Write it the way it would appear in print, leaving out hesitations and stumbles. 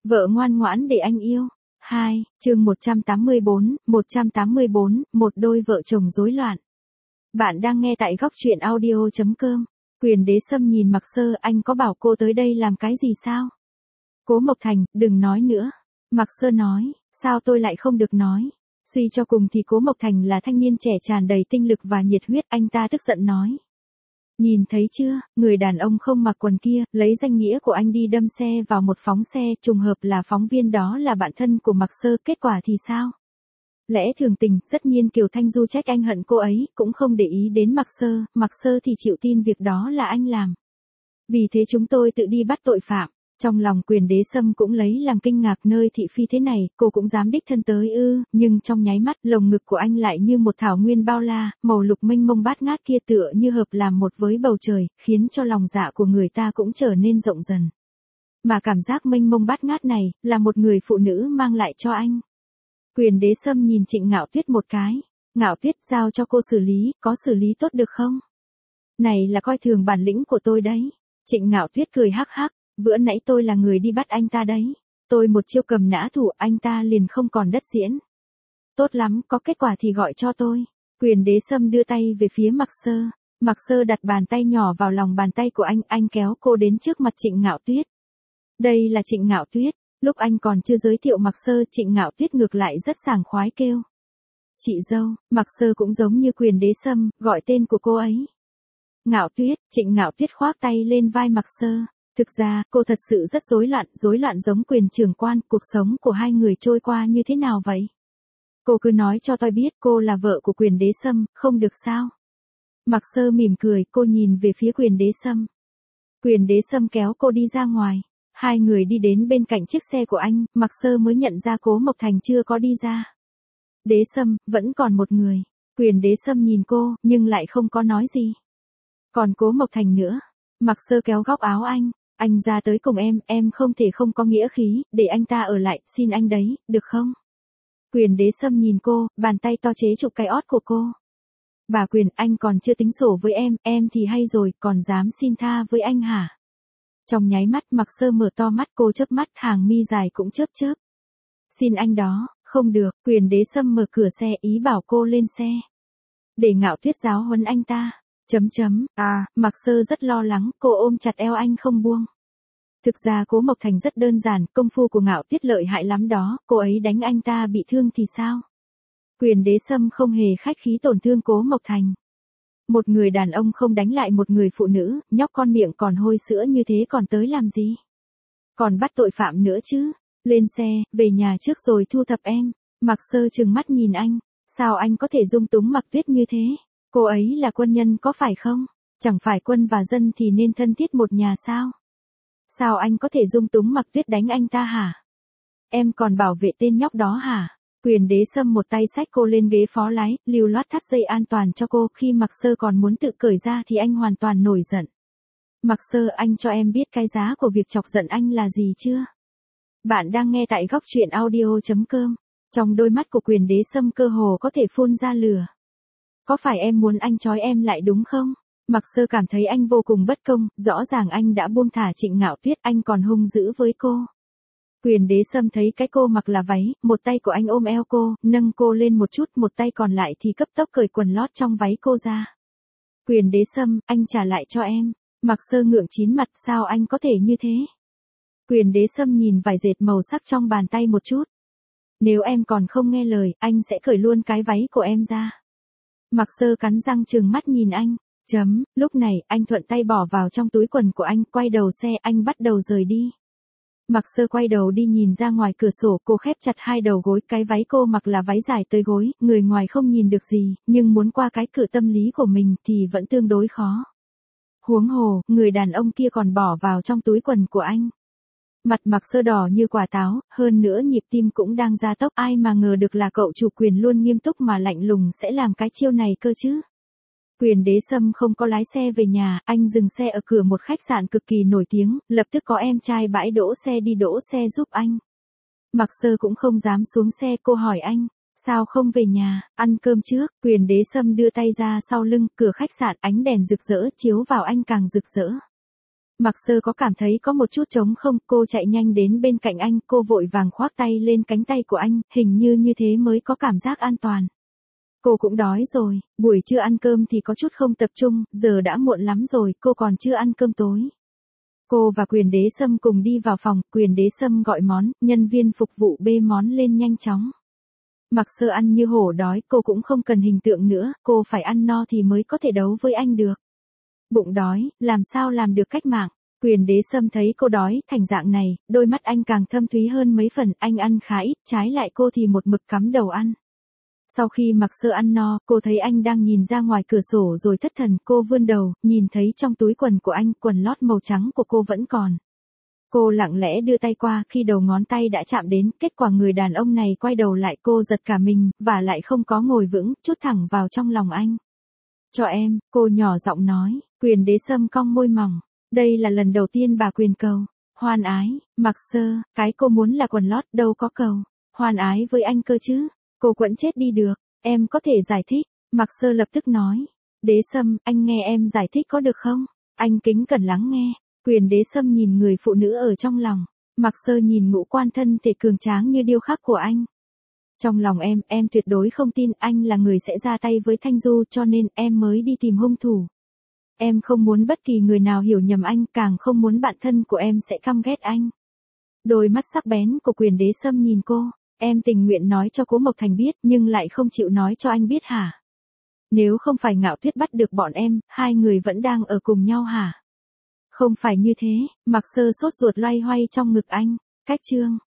Vợ ngoan ngoãn để anh yêu. 2, chương 184, một đôi vợ chồng rối loạn. Bạn đang nghe tại góc truyện audio.com. Quyền Đế Sâm nhìn Mạc Sơ, anh có bảo cô tới đây làm cái gì sao? Cố Mộc Thành, đừng nói nữa. Mạc Sơ nói, sao tôi lại không được nói? Suy cho cùng thì Cố Mộc Thành là thanh niên trẻ tràn đầy tinh lực và nhiệt huyết, anh ta tức giận nói. Nhìn thấy chưa, người đàn ông không mặc quần kia, lấy danh nghĩa của anh đi đâm xe vào một phóng xe, trùng hợp là phóng viên đó là bạn thân của Mạc Sơ, kết quả thì sao? Lẽ thường tình, tất nhiên Kiều Thanh Du trách anh hận cô ấy, cũng không để ý đến Mạc Sơ thì chịu tin việc đó là anh làm. Vì thế chúng tôi tự đi bắt tội phạm. Trong lòng Quyền Đế Sâm cũng lấy làm kinh ngạc, nơi thị phi thế này, cô cũng dám đích thân tới ư, nhưng trong nháy mắt, lồng ngực của anh lại như một thảo nguyên bao la, màu lục mênh mông bát ngát kia tựa như hợp làm một với bầu trời, khiến cho lòng dạ của người ta cũng trở nên rộng dần. Mà cảm giác mênh mông bát ngát này, là một người phụ nữ mang lại cho anh. Quyền Đế Sâm nhìn Trịnh Ngạo Tuyết một cái. Ngạo Tuyết, giao cho cô xử lý, có xử lý tốt được không? Này là coi thường bản lĩnh của tôi đấy. Trịnh Ngạo Tuyết cười hắc hắc. Bữa nãy tôi là người đi bắt anh ta đấy. Tôi một chiêu cầm nã thủ, anh ta liền không còn đất diễn. Tốt lắm, có kết quả thì gọi cho tôi. Quyền Đế Sâm đưa tay về phía Mạc Sơ. Mạc Sơ đặt bàn tay nhỏ vào lòng bàn tay của anh kéo cô đến trước mặt Trịnh Ngạo Tuyết. Đây là Trịnh Ngạo Tuyết. Lúc anh còn chưa giới thiệu Mạc Sơ, Trịnh Ngạo Tuyết ngược lại rất sảng khoái kêu. Chị dâu. Mạc Sơ cũng giống như Quyền Đế Sâm, gọi tên của cô ấy. Ngạo Tuyết. Trịnh Ngạo Tuyết khoác tay lên vai Mạc Sơ. Thực ra, cô thật sự rất rối loạn giống Quyền trưởng quan, cuộc sống của hai người trôi qua như thế nào vậy? Cô cứ nói cho tôi biết cô là vợ của Quyền Đế Sâm, không được sao? Mạc Sơ mỉm cười, cô nhìn về phía Quyền Đế Sâm. Quyền Đế Sâm kéo cô đi ra ngoài. Hai người đi đến bên cạnh chiếc xe của anh, Mạc Sơ mới nhận ra Cố Mộc Thành chưa có đi ra. Đế Sâm, vẫn còn một người. Quyền Đế Sâm nhìn cô, nhưng lại không có nói gì. Còn Cố Mộc Thành nữa. Mạc Sơ kéo góc áo anh ra tới cùng em không thể không có nghĩa khí, để anh ta ở lại, xin anh đấy, được không? Quyền Đế Sâm nhìn cô, bàn tay to chế chụp cái ót của cô. Bà Quyền, anh còn chưa tính sổ với em thì hay rồi, còn dám xin tha với anh hả? Trong nháy mắt Mạc Sơ mở to mắt, cô chớp mắt, hàng mi dài cũng chớp chớp. Xin anh đó, không được. Quyền Đế Sâm mở cửa xe, ý bảo cô lên xe. Để Ngạo Tuyết giáo huấn anh ta. Mạc Sơ rất lo lắng, cô ôm chặt eo anh không buông. Thực ra Cố Mộc Thành rất đơn giản, công phu của Ngạo Tuyết lợi hại lắm đó, cô ấy đánh anh ta bị thương thì sao? Quyền Đế Sâm không hề khách khí tổn thương Cố Mộc Thành. Một người đàn ông không đánh lại một người phụ nữ, nhóc con miệng còn hôi sữa như thế còn tới làm gì? Còn bắt tội phạm nữa chứ? Lên xe, về nhà trước rồi thu thập em. Mạc Sơ trừng mắt nhìn anh. Sao anh có thể dung túng Mạc Tuyết như thế? Cô ấy là quân nhân có phải không? Chẳng phải quân và dân thì nên thân thiết một nhà sao? Sao anh có thể dung túng Mạc Tuyết đánh anh ta hả? Em còn bảo vệ tên nhóc đó hả? Quyền Đế Sâm một tay xách cô lên ghế phó lái, lưu loát thắt dây an toàn cho cô, khi Mạc Sơ còn muốn tự cởi ra thì anh hoàn toàn nổi giận. Mạc Sơ, anh cho em biết cái giá của việc chọc giận anh là gì chưa? Bạn đang nghe tại góc truyện audio.com. Trong đôi mắt của Quyền Đế Sâm cơ hồ có thể phun ra lửa. Có phải em muốn anh trói em lại đúng không? Mạc Sơ cảm thấy anh vô cùng bất công, rõ ràng anh đã buông thả Trịnh Ngạo Tuyết, anh còn hung dữ với cô. Quyền Đế Sâm thấy cái cô mặc là váy, một tay của anh ôm eo cô, nâng cô lên một chút, một tay còn lại thì cấp tốc cởi quần lót trong váy cô ra. Quyền Đế Sâm, anh trả lại cho em. Mạc Sơ ngượng chín mặt, sao anh có thể như thế? Quyền Đế Sâm nhìn vải dệt màu sắc trong bàn tay một chút. Nếu em còn không nghe lời, anh sẽ cởi luôn cái váy của em ra. Mạc Sơ cắn răng trừng mắt nhìn anh. Lúc này, anh thuận tay bỏ vào trong túi quần của anh, quay đầu xe, anh bắt đầu rời đi. Mạc Sơ quay đầu đi nhìn ra ngoài cửa sổ, cô khép chặt hai đầu gối, cái váy cô mặc là váy dài tới gối, người ngoài không nhìn được gì, nhưng muốn qua cái cửa tâm lý của mình thì vẫn tương đối khó. Huống hồ, người đàn ông kia còn bỏ vào trong túi quần của anh. Mặt Mạc Sơ đỏ như quả táo, hơn nữa nhịp tim cũng đang gia tốc, ai mà ngờ được là cậu chủ Quyền luôn nghiêm túc mà lạnh lùng sẽ làm cái chiêu này cơ chứ. Quyền Đế Sâm không có lái xe về nhà, anh dừng xe ở cửa một khách sạn cực kỳ nổi tiếng, lập tức có em trai bãi đỗ xe đi đỗ xe giúp anh. Mạc Sơ cũng không dám xuống xe, cô hỏi anh, sao không về nhà, ăn cơm trước? Quyền Đế Sâm đưa tay ra sau lưng, cửa khách sạn, ánh đèn rực rỡ chiếu vào anh càng rực rỡ. Mặc Sơ có cảm thấy có một chút trống không, cô chạy nhanh đến bên cạnh anh, cô vội vàng khoác tay lên cánh tay của anh, hình như như thế mới có cảm giác an toàn. Cô cũng đói rồi, buổi trưa ăn cơm thì có chút không tập trung, giờ đã muộn lắm rồi, cô còn chưa ăn cơm tối. Cô và Quyền Đế Sâm cùng đi vào phòng, Quyền Đế Sâm gọi món, nhân viên phục vụ bê món lên nhanh chóng. Mặc Sơ ăn như hổ đói, cô cũng không cần hình tượng nữa, cô phải ăn no thì mới có thể đấu với anh được. Bụng đói, làm sao làm được cách mạng. Quyền Đế Sâm thấy cô đói thành dạng này, đôi mắt anh càng thâm thúy hơn mấy phần, anh ăn khá ít, trái lại cô thì một mực cắm đầu ăn. Sau khi Mặc Sơ ăn no, cô thấy anh đang nhìn ra ngoài cửa sổ rồi thất thần, cô vươn đầu, nhìn thấy trong túi quần của anh, quần lót màu trắng của cô vẫn còn. Cô lặng lẽ đưa tay qua, khi đầu ngón tay đã chạm đến, kết quả người đàn ông này quay đầu lại, cô giật cả mình, và lại không có ngồi vững, chút thẳng vào trong lòng anh. Cho em, cô nhỏ giọng nói. Quyền Đế Sâm cong môi mỏng. Đây là lần đầu tiên bà Quyền cầu. Hoan ái, Mặc Sơ, cái cô muốn là quần lót, đâu có cầu. Hoan ái với anh cơ chứ. Cô quẫn chết đi được, em có thể giải thích. Mặc Sơ lập tức nói. Đế Sâm, anh nghe em giải thích có được không? Anh kính cẩn lắng nghe. Quyền Đế Sâm nhìn người phụ nữ ở trong lòng. Mặc Sơ nhìn ngũ quan thân thể cường tráng như điêu khắc của anh. Trong lòng em tuyệt đối không tin anh là người sẽ ra tay với Thanh Du, cho nên em mới đi tìm hung thủ. Em không muốn bất kỳ người nào hiểu nhầm anh, càng không muốn bạn thân của em sẽ căm ghét anh. Đôi mắt sắc bén của Quyền Đế Sâm nhìn cô. Em tình nguyện nói cho Cố Mộc Thành biết, nhưng lại không chịu nói cho anh biết hả? Nếu không phải Ngạo Tuyết bắt được bọn em, hai người vẫn đang ở cùng nhau hả? Không phải như thế. Mặc Sơ sốt ruột loay hoay trong ngực anh. Cách chương